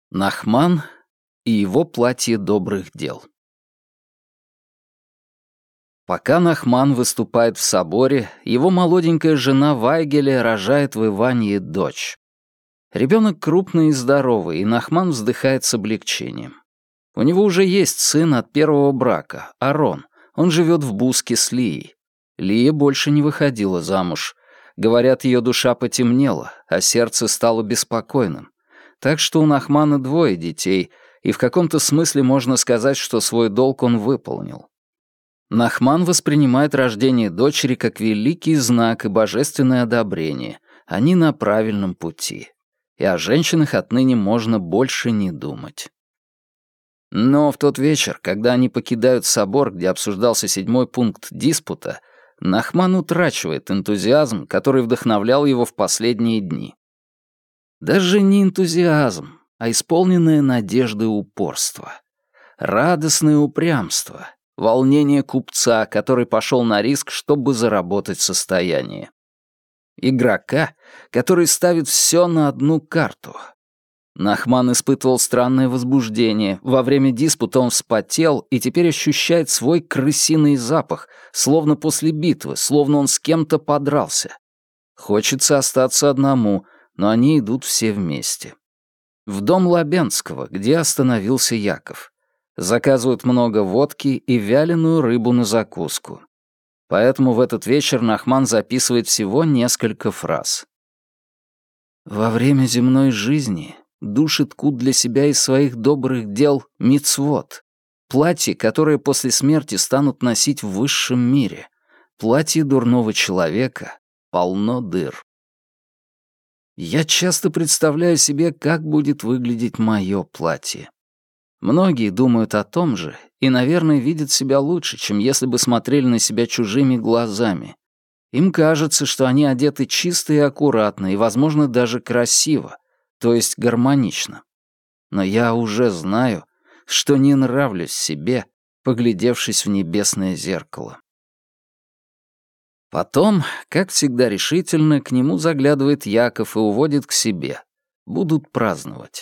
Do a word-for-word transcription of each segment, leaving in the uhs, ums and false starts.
Нахман и его платье добрых дел. Пока Нахман выступает в соборе, его молоденькая жена Вайгеле рожает в Иванье дочь. Ребенок крупный и здоровый, и Нахман вздыхает с облегчением. У него уже есть сын от первого брака, Арон. Он живет в Буске с Лией. Лия больше не выходила замуж. Говорят, ее душа потемнела, а сердце стало беспокойным. Так что у Нахмана двое детей, и в каком-то смысле можно сказать, что свой долг он выполнил. Нахман воспринимает рождение дочери как великий знак и божественное одобрение. Они на правильном пути. И о женщинах отныне можно больше не думать. Но в тот вечер, когда они покидают собор, где обсуждался седьмой пункт диспута, Нахман утрачивает энтузиазм, который вдохновлял его в последние дни. Даже не энтузиазм, а исполненное надежды упорство. Радостное упрямство, волнение купца, который пошел на риск, чтобы заработать состояние. Игрока, который ставит все на одну карту. Нахман испытывал странное возбуждение. Во время диспута он вспотел и теперь ощущает свой крысиный запах, словно после битвы, словно он с кем-то подрался. Хочется остаться одному, но они идут все вместе. В дом Лабенского, где остановился Яков. Заказывают много водки и вяленую рыбу на закуску. Поэтому в этот вечер Нахман записывает всего несколько фраз. «Во время земной жизни души ткут для себя из своих добрых дел мицвот, платье, которое после смерти станут носить в высшем мире. Платье дурного человека полно дыр. Я часто представляю себе, как будет выглядеть мое платье. Многие думают о том же и, наверное, видят себя лучше, чем если бы смотрели на себя чужими глазами. Им кажется, что они одеты чисто и аккуратно, и, возможно, даже красиво, то есть гармонично. Но я уже знаю, что не нравлюсь себе, поглядевшись в небесное зеркало. Потом, как всегда решительно, к нему заглядывает Яков и уводит к себе. Будут праздновать.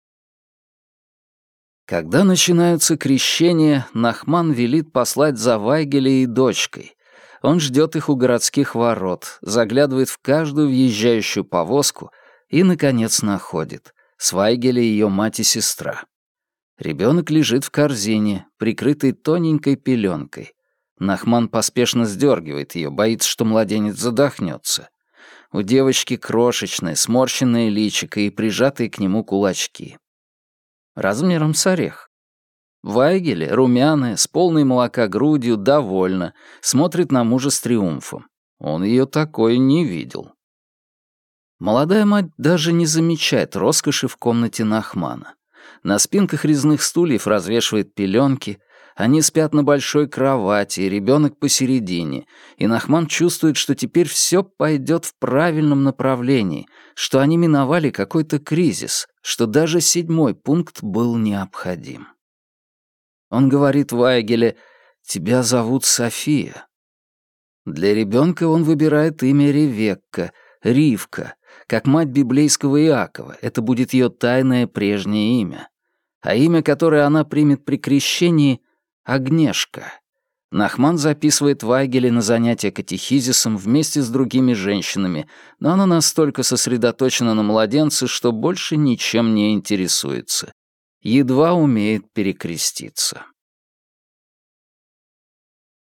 Когда начинаются крещения, Нахман велит послать за Вайгеле и дочкой. Он ждет их у городских ворот, заглядывает в каждую въезжающую повозку и, наконец, находит. С Вайгеле ее мать и сестра. Ребенок лежит в корзине, прикрытой тоненькой пеленкой. Нахман поспешно сдергивает ее, боится, что младенец задохнется. У девочки крошечное, сморщенное личико и прижатые к нему кулачки. Размером с орех. Вайгеле, румяная, с полной молока грудью, довольна, смотрит на мужа с триумфом. Он ее такой не видел. Молодая мать даже не замечает роскоши в комнате Нахмана. На спинках резных стульев развешивает пеленки, они спят на большой кровати, и ребенок посередине, и Нахман чувствует, что теперь все пойдет в правильном направлении, что они миновали какой-то кризис, что даже седьмой пункт был необходим. Он говорит Вайгеле: «Тебя зовут София». Для ребенка он выбирает имя Ревекка, Ривка, как мать библейского Иакова, это будет ее тайное прежнее имя. А имя, которое она примет при крещении — Агнешка. Нахман записывает Вайгеле на занятия катехизисом вместе с другими женщинами, но она настолько сосредоточена на младенце, что больше ничем не интересуется. Едва умеет перекреститься.